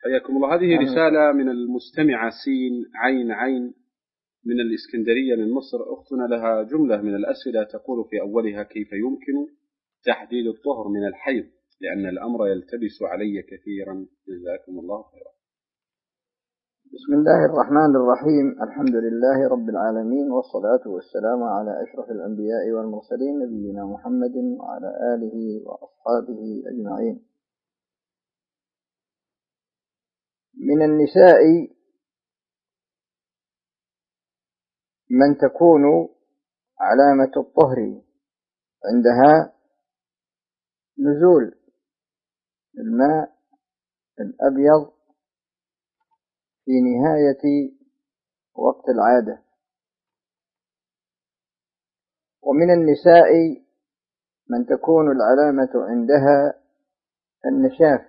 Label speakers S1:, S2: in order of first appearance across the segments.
S1: حياكم الله. هذه رسالة من المستمعة سين عين عين من الإسكندرية من مصر. أختنا لها جملة من الأسئلة تقول في أولها: كيف يمكن تحديد الطهر من الحيض لأن الأمر يلتبس علي كثيرا، جزاكم الله خيرا.
S2: بسم الله الرحمن الرحيم. الحمد لله رب العالمين، والصلاة والسلام على أشرف الأنبياء والمرسلين نبينا محمد وعلى آله وأصحابه أجمعين. من النساء من تكون علامة الطهر عندها نزول الماء الأبيض في نهاية وقت العادة، ومن النساء من تكون العلامة عندها النشاف،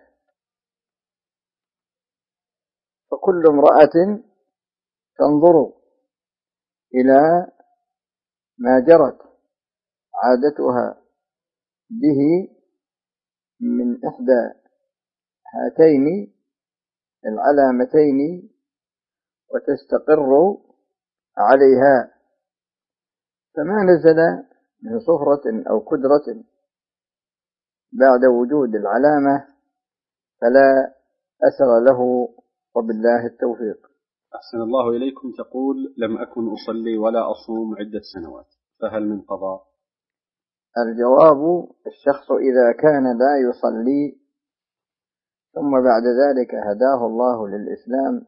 S2: فكل امرأة تنظر إلى ما جرت عادتها به من إحدى هاتين العلامتين وتستقر عليها، فما نزل من صفرة أو كدرة بعد وجود العلامة فلا أثر له، وبالله التوفيق.
S1: أحسن الله إليكم. تقول: لم أكن أصلي ولا أصوم عدة سنوات، فهل من قضاء؟
S2: الجواب: الشخص إذا كان لا يصلي ثم بعد ذلك هداه الله للإسلام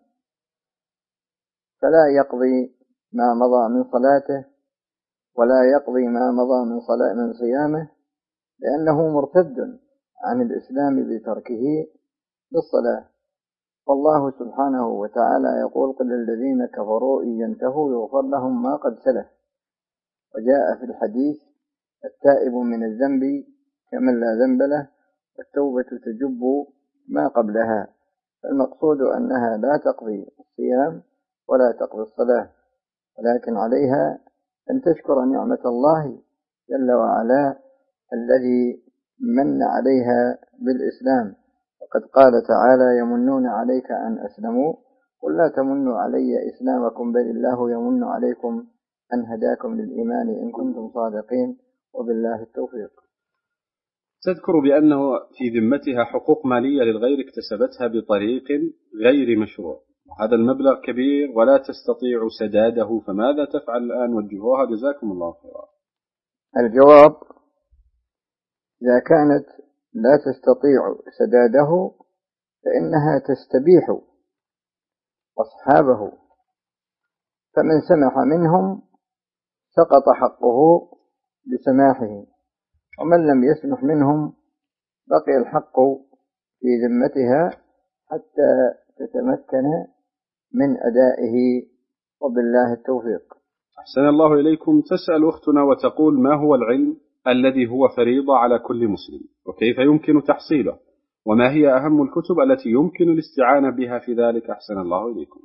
S2: فلا يقضي ما مضى من صلاته ولا يقضي ما مضى من صيامه، لأنه مرتد عن الإسلام بتركه للصلاة. والله سبحانه وتعالى يقول: قل للذين كفروا إن ينتهوا يغفر لهم ما قد سلف. وجاء في الحديث: التائب من الذنب كمن لا ذنب له، والتوبة تجب ما قبلها. المقصود أنها لا تقضي الصيام ولا تقضي الصلاة، ولكن عليها أن تشكر نعمة الله جل وعلا الذي من عليها بالإسلام. وقد قال تعالى: يمنون عليك أن أسلموا، قل لا تمنوا علي إسلامكم بل الله يمن عليكم أن هداكم للإيمان إن كنتم صادقين، وبالله التوفيق.
S1: تذكر بأنه في ذمتها حقوق مالية للغير اكتسبتها بطريق غير مشروع، وهذا المبلغ كبير ولا تستطيع سداده، فماذا تفعل الآن؟ وجهوها جزاكم الله خيرا.
S2: الجواب: إذا كانت لا تستطيع سداده فإنها تستبيح أصحابه، فمن سمح منهم سقط حقه بسماحه، ومن لم يسمح منهم بقي الحق في ذمتها حتى تتمكن من أدائه، وبالله التوفيق.
S1: أحسن الله إليكم. تسأل أختنا وتقول: ما هو العلم الذي هو فريضة على كل مسلم، وكيف يمكن تحصيله، وما هي أهم الكتب التي يمكن الاستعانة بها في ذلك؟ أحسن الله إليكم.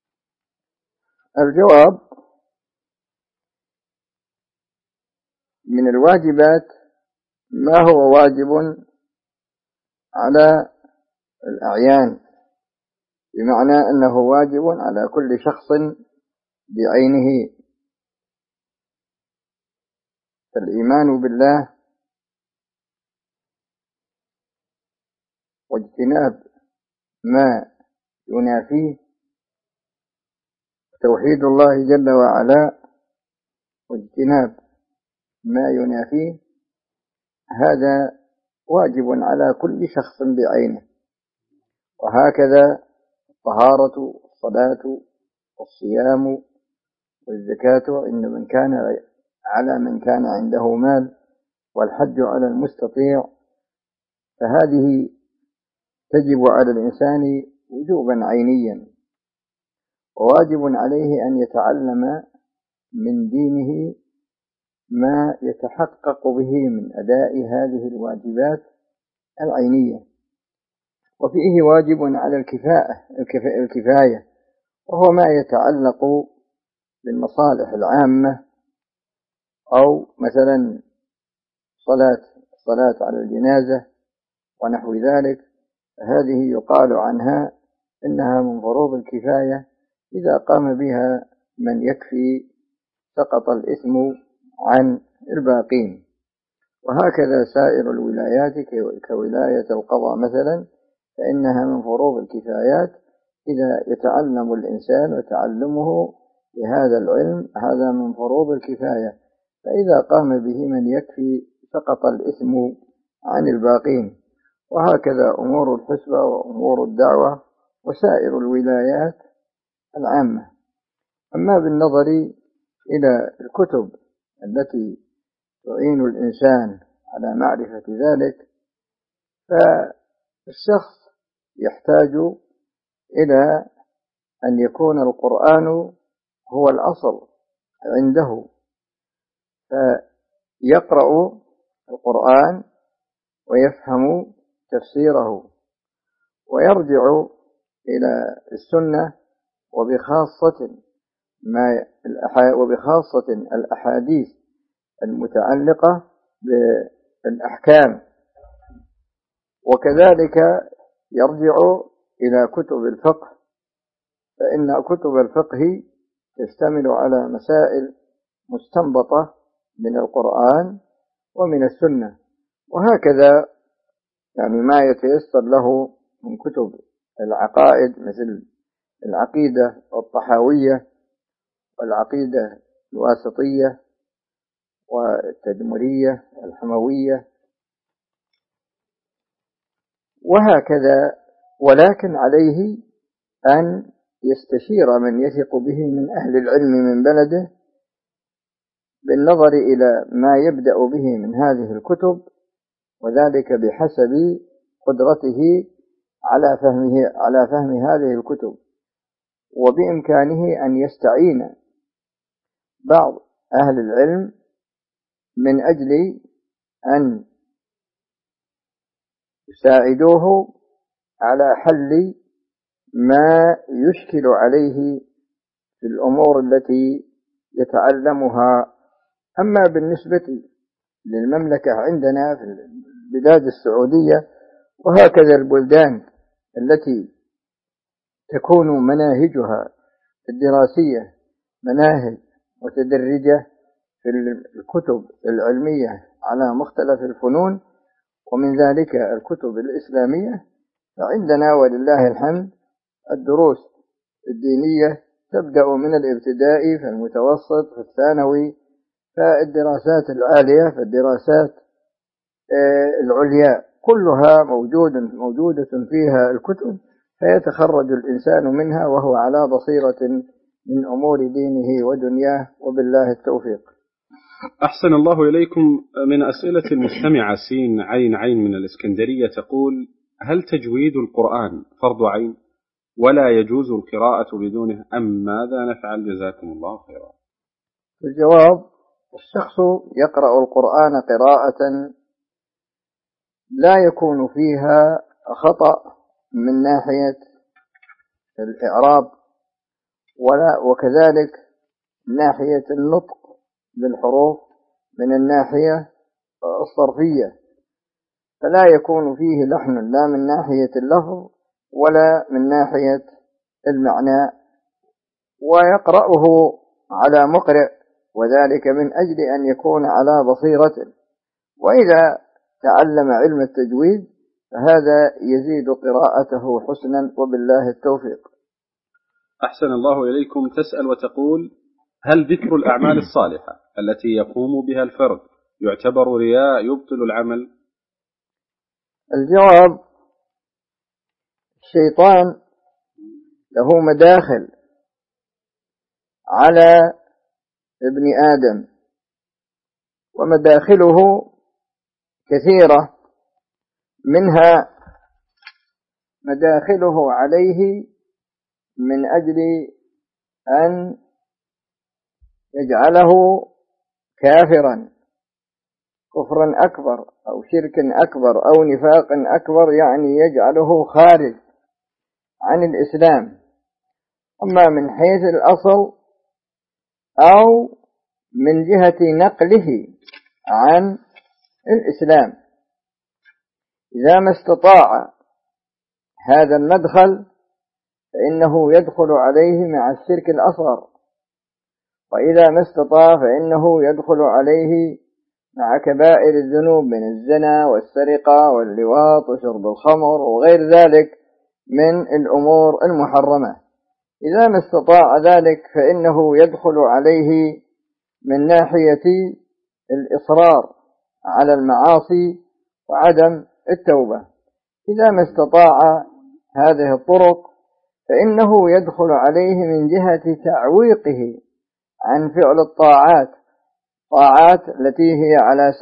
S2: الجواب: من الواجبات ما هو واجب على الأعيان، بمعنى أنه واجب على كل شخص بعينه، فالإيمان بالله واجتناب ما ينافيه، توحيد الله جل وعلا واجتناب ما ينافيه، هذا واجب على كل شخص بعينه. وهكذا الطهارة والصلاة والصيام والزكاة على من كان عنده مال، والحج على المستطيع، فهذه تجب على الإنسان وجوبا عينيا، وواجب عليه أن يتعلم من دينه ما يتحقق به من أداء هذه الواجبات العينية. وفيه واجب على الكفاية، وهو ما يتعلق بالمصالح العامة، أو مثلا الصلاة على الجنازة ونحو ذلك، هذه يقال عنها إنها من فروض الكفاية، إذا قام بها من يكفي سقط الإثم عن الباقين. وهكذا سائر الولايات كولاية القضاء مثلا، فإنها من فروض الكفايات، إذا يتعلم الإنسان وتعلمه لهذا العلم هذا من فروض الكفاية، فإذا قام به من يكفي سقط الإثم عن الباقين. وهكذا أمور الحسبة وأمور الدعوة وسائر الولايات العامة. أما بالنظر إلى الكتب التي تعين الإنسان على معرفة ذلك، فالشخص يحتاج إلى أن يكون القرآن هو الأصل عنده، فيقرأ القرآن ويفهم تفسيره ويرجع إلى السنة، وبخاصة الأحاديث المتعلقة بالأحكام، وكذلك يرجع إلى كتب الفقه، فإن كتب الفقه تشتمل على مسائل مستنبطة من القرآن ومن السنة. وهكذا يعني ما يتيسر له من كتب العقائد مثل العقيدة الطحاوية والعقيدة الواسطية والتدمرية والحموية وهكذا. ولكن عليه أن يستشير من يثق به من أهل العلم من بلده بالنظر إلى ما يبدأ به من هذه الكتب، وذلك بحسب قدرته على فهم هذه الكتب. وبإمكانه أن يستعين بعض أهل العلم من أجل أن يساعدوه على حل ما يشكل عليه في الأمور التي يتعلمها. أما بالنسبة للمملكة عندنا في البلاد السعودية وهكذا البلدان التي تكون مناهجها الدراسية مناهج متدرجة في الكتب العلمية على مختلف الفنون، ومن ذلك الكتب الإسلامية، فعندنا ولله الحمد الدروس الدينية تبدأ من الابتدائي فالمتوسط فالثانوي فالدراسات العالية فالدراسات العليا، كلها موجودة فيها الكتب، فيتخرج الإنسان منها وهو على بصيرة من أمور دينه ودنياه، وبالله التوفيق.
S1: أحسن الله إليكم. من أسئلة المستمعة سين عين عين من الإسكندرية تقول: هل تجويد القرآن فرض عين ولا يجوز القراءة بدونه، أم ماذا نفعل؟ جزاكم الله خيرا.
S2: الجواب: الشخص يقرأ القرآن قراءة لا يكون فيها خطأ من ناحية الإعراب وكذلك من ناحية النطق بالحروف من الناحية الصرفية، فلا يكون فيه لحن لا من ناحية اللفظ ولا من ناحية المعنى، ويقرأه على مقرئ، وذلك من أجل أن يكون على بصيرة. وإذا تعلم علم التجويد فهذا يزيد قراءته حسنا، وبالله التوفيق.
S1: أحسن الله إليكم. تسأل وتقول: هل ذكر الأعمال الصالحة التي يقوم بها الفرد يعتبر رياء يبطل العمل؟
S2: الجواب: الشيطان له مداخل على ابن آدم، ومداخله كثيرة، منها مداخله عليه من أجل أن يجعله كافرا كفرا أكبر أو شركا أكبر أو نفاقا أكبر، يعني يجعله خارج عن الإسلام، أما من حيث الأصل أو من جهة نقله عن الإسلام. إذا ما استطاع هذا المدخل فإنه يدخل عليه مع الشرك الأصغر، وإذا ما استطاع فإنه يدخل عليه مع كبائر الذنوب من الزنا والسرقة واللواط وشرب الخمر وغير ذلك من الأمور المحرمة. إذا ما استطاع ذلك فإنه يدخل عليه من ناحية الإصرار على المعاصي وعدم التوبة. إذا ما استطاع هذه الطرق فإنه يدخل عليه من جهة تعويقه عن فعل الطاعات التي هي على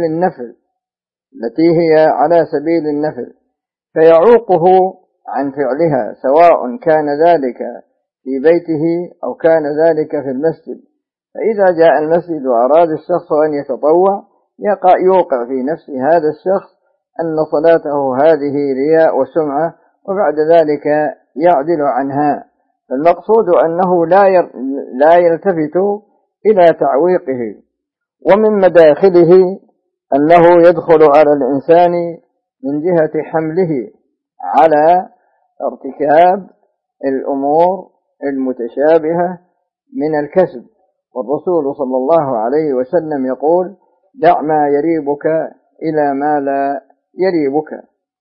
S2: سبيل النفل فيعوقه عن فعلها، سواء كان ذلك في بيته أو كان ذلك في المسجد. فإذا جاء المسجد وأراد الشخص أن يتطوع يوقع في نفس هذا الشخص أن صلاته هذه رياء وسمعة، وبعد ذلك يعدل عنها. فالمقصود أنه لا يلتفت إلى تعويقه. ومن مداخله أنه يدخل على الإنسان من جهة حمله على ارتكاب الأمور المتشابهة من الكسب. والرسول صلى الله عليه وسلم يقول: دع ما يريبك إلى ما لا يريبك.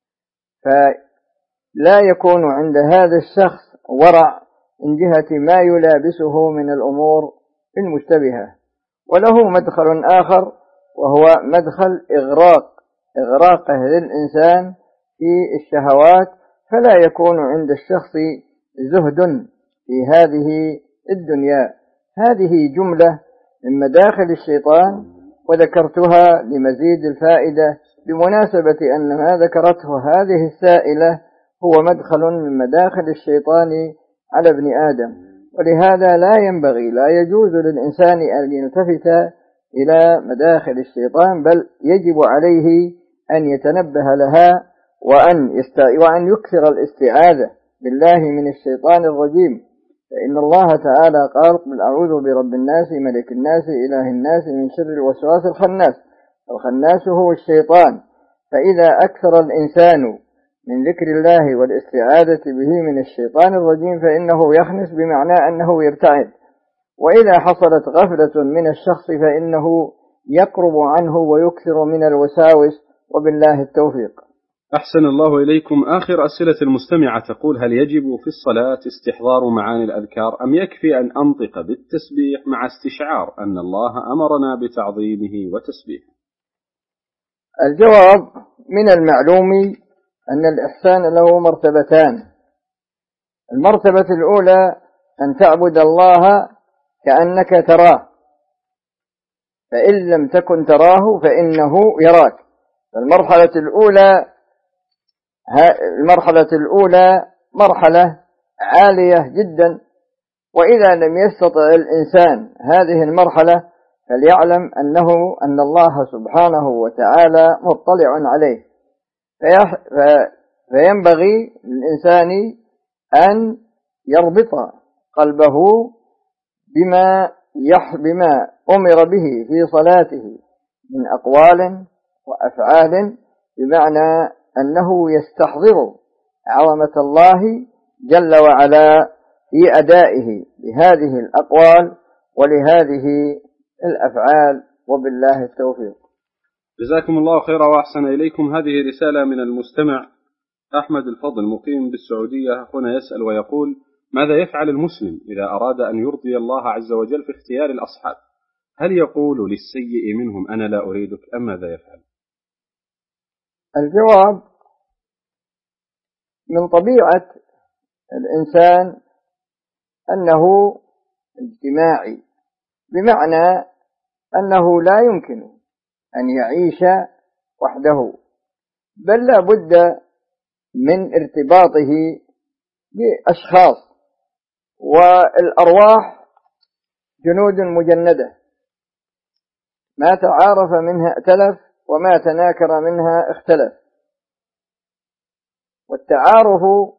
S2: فلا يكون عند هذا الشخص ورع من جهة ما يلابسه من الأمور المشتبهة. وله مدخل آخر وهو مدخل إغراقه للإنسان في الشهوات، فلا يكون عند الشخص زهد في هذه الدنيا. هذه جملة من مداخل الشيطان، وذكرتها لمزيد الفائدة بمناسبة أن ما ذكرته هذه السائلة هو مدخل من مداخل الشيطان على ابن آدم. ولهذا لا يجوز للإنسان أن يلتفت إلى مداخل الشيطان، بل يجب عليه أن يتنبه لها وأن يكثر الاستعاذة بالله من الشيطان الرجيم. فإن الله تعالى قال: قل أعوذ برب الناس ملك الناس إله الناس من شر الوسواس الخناس. الخناس هو الشيطان. فإذا أكثر الإنسان من ذكر الله والاستعاذة به من الشيطان الرجيم فإنه يخنس، بمعنى أنه يبتعد. وإذا حصلت غفلة من الشخص فإنه يقرب عنه ويكثر من الوساوس، وبالله التوفيق.
S1: أحسن الله إليكم. آخر أسئلة المستمعة تقول: هل يجب في الصلاة استحضار معاني الأذكار، أم يكفي أن أنطق بالتسبيح مع استشعار أن الله أمرنا بتعظيمه وتسبيحه؟
S2: الجواب: من المعلوم أن الإحسان له مرتبتان. المرتبة الأولى أن تعبد الله كأنك تراه، فإن لم تكن تراه فإنه يراك. المرحلة الأولى مرحلة عالية جدا، وإذا لم يستطع الإنسان هذه المرحلة فليعلم أن الله سبحانه وتعالى مطلع عليه. فينبغي للإنسان أن يربط قلبه بما أمر به في صلاته من أقوال وأفعال، بمعنى أنه يستحضر عظمة الله جل وعلا في أدائه لهذه الأقوال ولهذه الأفعال، وبالله التوفيق.
S1: جزاكم الله خيرا وأحسن إليكم. هذه رسالة من المستمع أحمد الفضل مقيم بالسعودية. هنا يسأل ويقول: ماذا يفعل المسلم إذا أراد أن يرضي الله عز وجل في اختيار الأصحاب؟ هل يقول للسيء منهم أنا لا أريدك، أم ماذا يفعل؟
S2: الجواب: من طبيعة الإنسان أنه اجتماعي، بمعنى أنه لا يمكن أن يعيش وحده، بل لا بد من ارتباطه بأشخاص، والأرواح جنود مجندة، ما تعارف منها ائتلف وما تناكر منها اختلف. والتعارف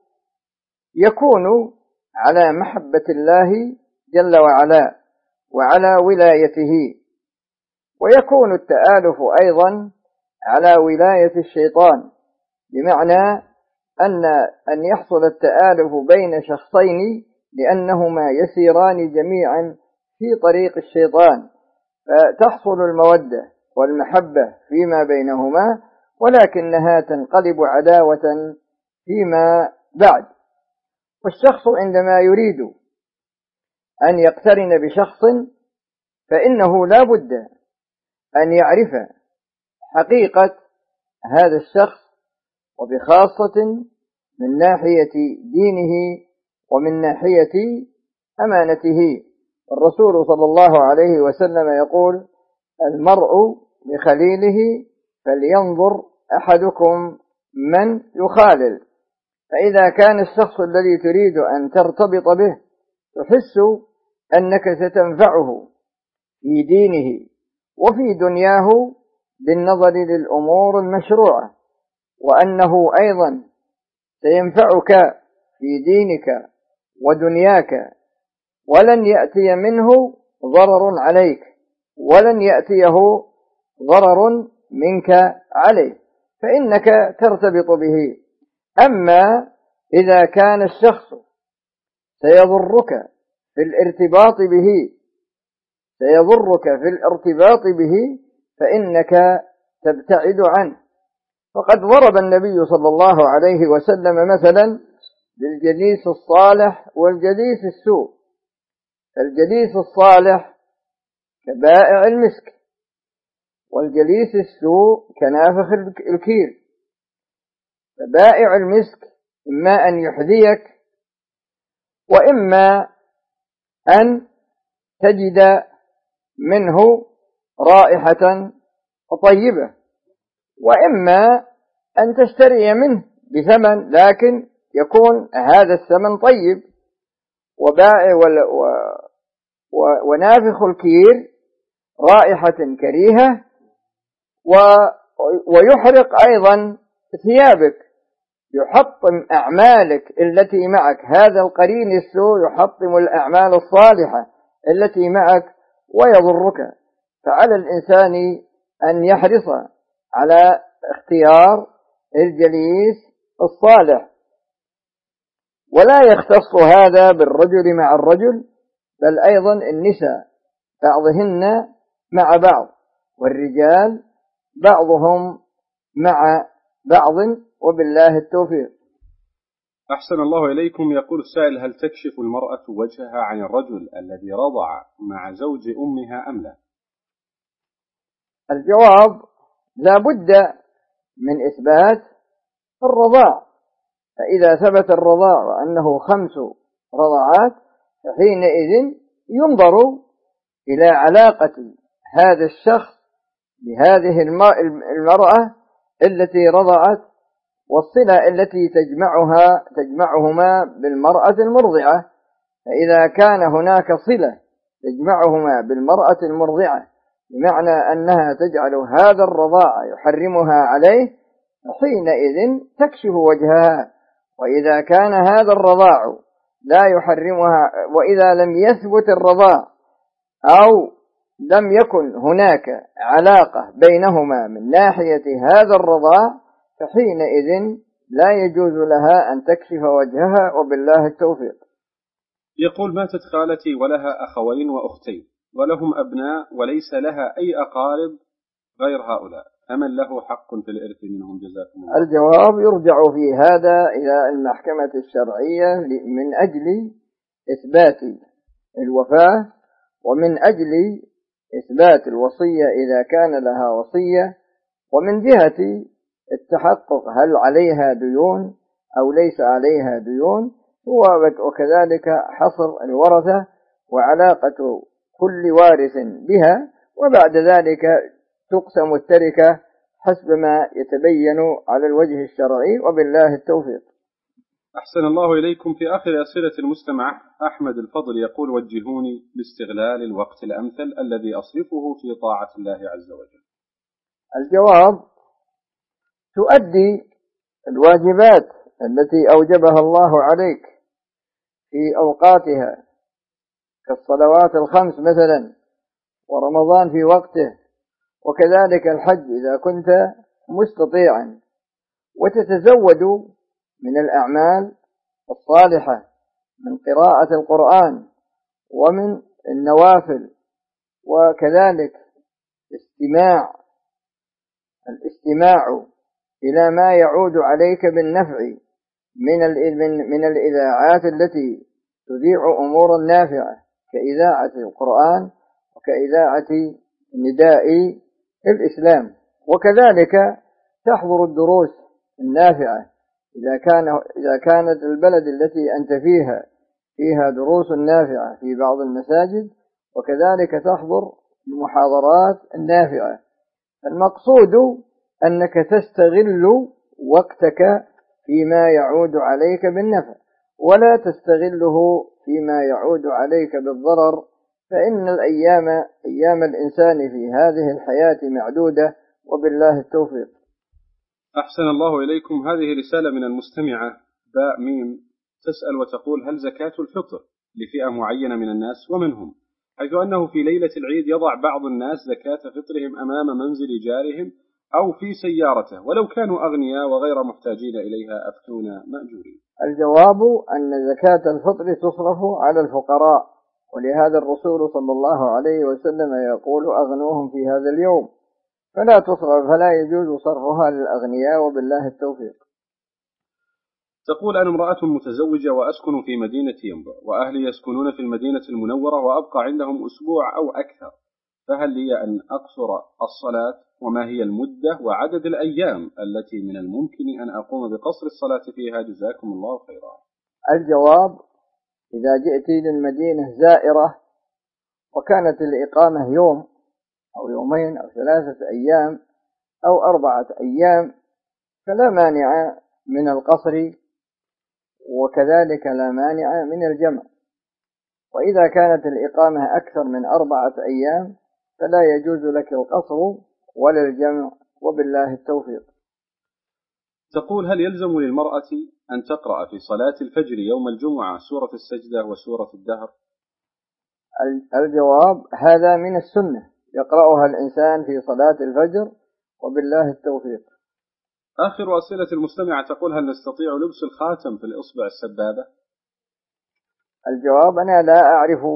S2: يكون على محبة الله جل وعلا وعلى ولايته، ويكون التآلف أيضا على ولاية الشيطان، بمعنى أن يحصل التآلف بين شخصين لأنهما يسيران جميعا في طريق الشيطان، فتحصل المودة والمحبة فيما بينهما، ولكنها تنقلب عداوة فيما بعد. والشخص عندما يريد أن يقترن بشخص فإنه لا بد أن يعرف حقيقة هذا الشخص، وبخاصة من ناحية دينه ومن ناحية أمانته. الرسول صلى الله عليه وسلم يقول: المرء بخليله فلينظر أحدكم من يخالل. فإذا كان الشخص الذي تريد أن ترتبط به تحس أنك ستنفعه في دينه وفي دنياه بالنظر للأمور المشروعة، وأنه أيضا سينفعك في دينك ودنياك، ولن يأتي منه ضرر عليك ولن يأتيه ضرر منك عليه، فإنك ترتبط به. أما إذا كان الشخص سيضرك في الارتباط به فإنك تبتعد عنه. فقد ضرب النبي صلى الله عليه وسلم مثلا للجليس الصالح والجليس السوء. الجليس الصالح كبائع المسك، والجليس السوء كنافخ الكير. فبائع المسك إما أن يحذيك، وإما أن تجد منه رائحة طيبة، وإما أن تشتري منه بثمن لكن يكون هذا الثمن طيب. ونافخ الكير رائحة كريهة ويحرق أيضا ثيابك، يحطم أعمالك التي معك. هذا القرين السوء يحطم الأعمال الصالحة التي معك ويضرك. فعلى الإنسان أن يحرص على اختيار الجليس الصالح، ولا يختص هذا بالرجل مع الرجل، بل أيضا النساء بعضهن مع بعض، والرجال بعضهم مع بعض، وبالله التوفيق.
S1: أحسن الله إليكم. يقول السائل: هل تكشف المرأة وجهها عن الرجل الذي رضع مع زوج أمها أم لا؟
S2: الجواب: لا بد من إثبات الرضاع. فإذا ثبت الرضاع وأنه 5 رضعات فحينئذ ينظر إلى علاقة هذا الشخص بهذه المرأة التي رضعت، والصلة التي تجمعهما بالمرأة المرضعة. فإذا كان هناك صلة تجمعهما بالمرأة المرضعة بمعنى أنها تجعل هذا الرضاع يحرمها عليه، حينئذ تكشف وجهها. وإذا كان هذا الرضاع لا يحرمها، وإذا لم يثبت الرضاع أو لم يكن هناك علاقة بينهما من ناحية هذا الرضاع، فحينئذ لا يجوز لها أن تكشف وجهها، وبالله التوفيق.
S1: يقول: ماتت خالتي ولها أخوين وأختين ولهم أبناء وليس لها أي أقارب غير هؤلاء، فمن له حق في الإرث منهم؟ جزاكم الله.
S2: الجواب: يرجع في هذا إلى المحكمة الشرعية من أجل إثبات الوفاة، ومن أجل إثبات الوصية إذا كان لها وصية، ومن جهة التحقق هل عليها ديون أو ليس عليها ديون، وكذلك حصر الورثة وعلاقة كل وارث بها، وبعد ذلك تقسم التركة حسب ما يتبين على الوجه الشرعي، وبالله التوفيق.
S1: أحسن الله إليكم. في آخر أسئلة المستمع أحمد الفضل يقول: وجهوني لاستغلال الوقت الأمثل الذي أصرفه في طاعة الله عز وجل.
S2: الجواب: تؤدي الواجبات التي أوجبها الله عليك في أوقاتها كالصلوات ال5 مثلا، ورمضان في وقته، وكذلك الحج إذا كنت مستطيعا، وتتزود من الأعمال الصالحة من قراءة القرآن ومن النوافل، وكذلك الاستماع إلى ما يعود عليك بالنفع من الإذاعات التي تذيع أمورا نافعة كإذاعة القرآن وكإذاعة نداء الإسلام، وكذلك تحضر الدروس النافعة إذا كانت البلد التي أنت فيها دروس نافعة في بعض المساجد، وكذلك تحضر المحاضرات النافعة. المقصود أنك تستغل وقتك فيما يعود عليك بالنفع، ولا تستغله فيما يعود عليك بالضرر، فإن أيام الإنسان في هذه الحياة معدودة، وبالله التوفيق.
S1: أحسن الله إليكم. هذه رسالة من المستمعة باء ميم تسأل وتقول: هل زكاة الفطر لفئة معينة من الناس ومنهم، حيث أنه في ليلة العيد يضع بعض الناس زكاة فطرهم أمام منزل جارهم أو في سيارته ولو كانوا أغنياء وغير محتاجين إليها، أفتونا مأجورين؟
S2: الجواب أن زكاة الفطر تصرف على الفقراء، ولهذا الرسول صلى الله عليه وسلم يقول: أغنوهم في هذا اليوم، فلا يجوز صرفها للأغنياء، وبالله التوفيق.
S1: تقول: أنا امرأة متزوجة وأسكن في مدينة ينبع، وأهلي يسكنون في المدينة المنورة وأبقى عندهم أسبوع أو أكثر، فهل لي أن أقصر الصلاة؟ وما هي المدة وعدد الأيام التي من الممكن أن أقوم بقصر الصلاة فيها؟ جزاكم الله خيرا.
S2: الجواب: إذا جئت للمدينة زائرة وكانت الإقامة يوم أو يومين أو 3 أيام أو 4 أيام فلا مانع من القصر، وكذلك لا مانع من الجمع. وإذا كانت الإقامة أكثر من 4 أيام فلا يجوز لك القصر ولا الجمع، وبالله التوفيق.
S1: تقول: هل يلزم للمرأة أن تقرأ في صلاة الفجر يوم الجمعة سورة السجدة وسورة الدهر؟
S2: الجواب: هذا من السنة يقرأها الإنسان في صلاة الفجر، وبالله التوفيق.
S1: آخر أسئلة المستمعة تقول: هل نستطيع لبس الخاتم في الإصبع السبابة؟
S2: الجواب: أنا لا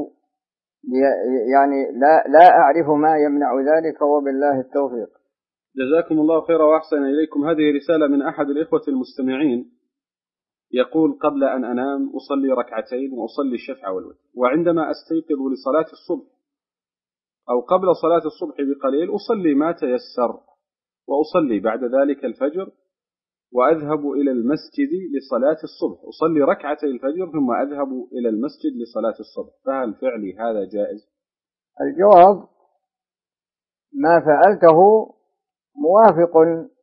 S2: أعرف ما يمنع ذلك، وبالله التوفيق.
S1: جزاكم الله خيرا وأحسن إليكم. هذه رسالة من أحد الإخوة المستمعين يقول: قبل أن أنام أصلي ركعتين وأصلي الشفع والوتر، وعندما أستيقظ لصلاة الصبح أو قبل صلاة الصبح بقليل أصلي ما تيسر، وأصلي بعد ذلك الفجر وأذهب إلى المسجد لصلاة الصبح، أصلي ركعتي الفجر ثم أذهب إلى المسجد لصلاة الصبح، فهل فعلي هذا جائز؟
S2: الجواب: ما فعلته موافق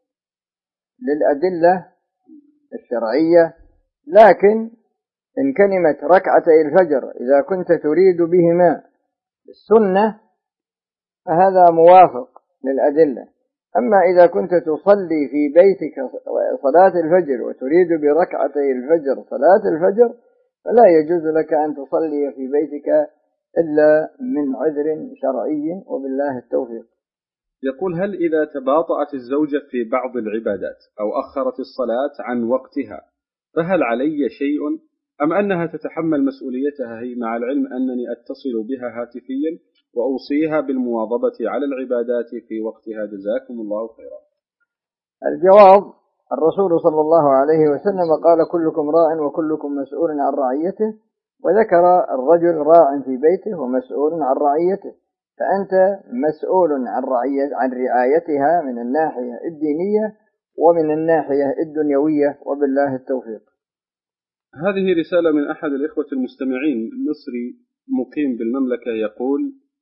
S2: للأدلة الشرعية، لكن إن كلمة ركعتي الفجر إذا كنت تريد بهما السنة فهذا موافق للأدلة. أما إذا كنت تصلي في بيتك صلاة الفجر وتريد بركعتي الفجر صلاة الفجر فلا يجوز لك أن تصلي في بيتك إلا من عذر شرعي، وبالله التوفيق.
S1: يقول: هل إذا تباطأت الزوجة في بعض العبادات أو أخرت الصلاة عن وقتها فهل علي شيء أم أنها تتحمل مسؤوليتها هي، مع العلم أنني أتصل بها هاتفيا وأوصيها بالمواظبة على العبادات في وقتها؟ جزاكم الله خيرا.
S2: الجواب: الرسول صلى الله عليه وسلم قال: كلكم راع وكلكم مسؤول عن رعيته، وذكر الرجل راع في بيته ومسؤول عن رعيته، فأنت مسؤول عن رعايتها من الناحية الدينية ومن الناحية الدنيوية، وبالله التوفيق.
S1: هذه رسالة من أحد الإخوة المستمعين مصري مقيم بالمملكة يقول: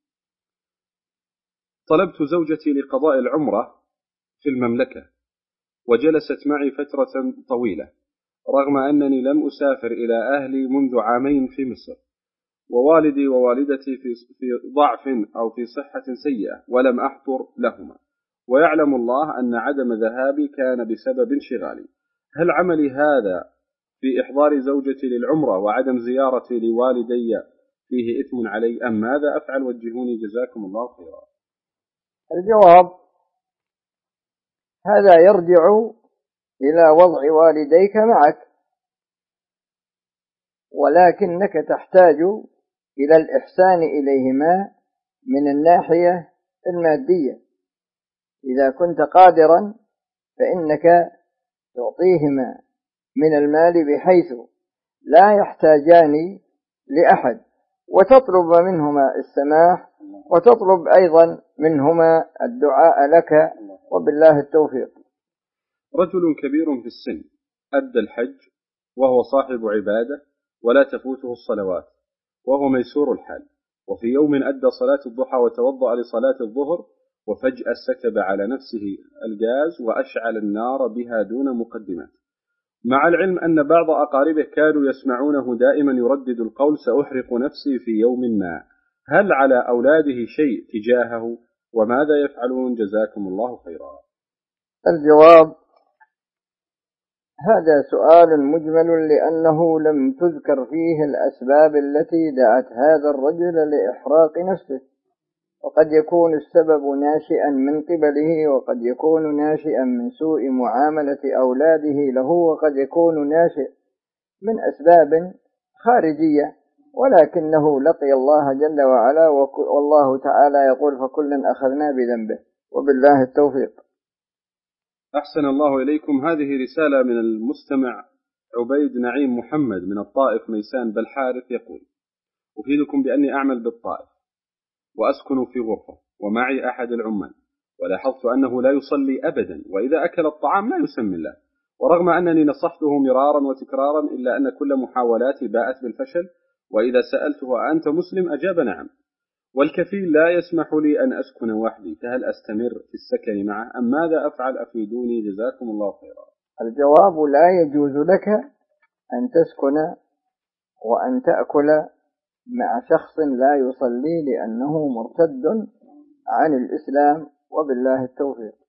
S1: طلبت زوجتي لقضاء العمرة في المملكة وجلست معي فترة طويلة، رغم أنني لم أسافر إلى أهلي منذ 2 عام في مصر، ووالدي ووالدتي في ضعف أو في صحة سيئة ولم أحضر لهما، ويعلم الله أن عدم ذهابي كان بسبب انشغالي. هل عملي هذا في إحضار زوجتي للعمرة وعدم زيارتي لوالدي فيه إثم علي أم ماذا أفعل؟ وجهوني جزاكم الله خيرا.
S2: الجواب: هذا يرجع إلى وضع والديك معك، ولكنك تحتاج إلى الإحسان إليهما من الناحية المادية. إذا كنت قادرا فإنك تعطيهما من المال بحيث لا يحتاجان لأحد، وتطلب منهما السماح، وتطلب أيضا منهما الدعاء لك، وبالله التوفيق.
S1: رجل كبير في السن أدى الحج وهو صاحب عبادة ولا تفوته الصلوات، وهو ميسور الحال، وفي يوم أدى صلاة الضحى وتوضأ لصلاة الظهر، وفجأة سكب على نفسه الغاز وأشعل النار بها دون مقدمات، مع العلم أن بعض أقاربه كانوا يسمعونه دائما يردد القول سأحرق نفسي في يوم ما، هل على أولاده شيء تجاهه؟ وماذا يفعلون؟ جزاكم الله خيرا.
S2: الجواب: هذا سؤال مجمل لأنه لم تذكر فيه الأسباب التي دعت هذا الرجل لإحراق نفسه، وقد يكون السبب ناشئا من قبله، وقد يكون ناشئا من سوء معاملة أولاده له، وقد يكون ناشئ من أسباب خارجية، ولكنه لقي الله جل وعلا، والله تعالى يقول فكلا أخذنا بذنبه، وبالله التوفيق.
S1: أحسن الله إليكم. هذه رسالة من المستمع عبيد نعيم محمد من الطائف ميسان بالحارث، يقول: أفيدكم بأني أعمل بالطائف وأسكن في غرفة ومعي أحد العمال، ولاحظت أنه لا يصلي أبدا، وإذا أكل الطعام لا يسمي الله، ورغم أنني نصحته مرارا وتكرارا إلا أن كل محاولاتي باءت بالفشل، وإذا سألته أنت مسلم أجاب نعم، والكفيل لا يسمح لي أن أسكن وحدي، فهل أستمر في السكن معه أم ماذا أفعل؟ أفيدوني جزاكم الله خيرا.
S2: الجواب: لا يجوز لك أن تسكن وأن تأكل مع شخص لا يصلي، لأنه مرتد عن الإسلام، وبالله التوفيق.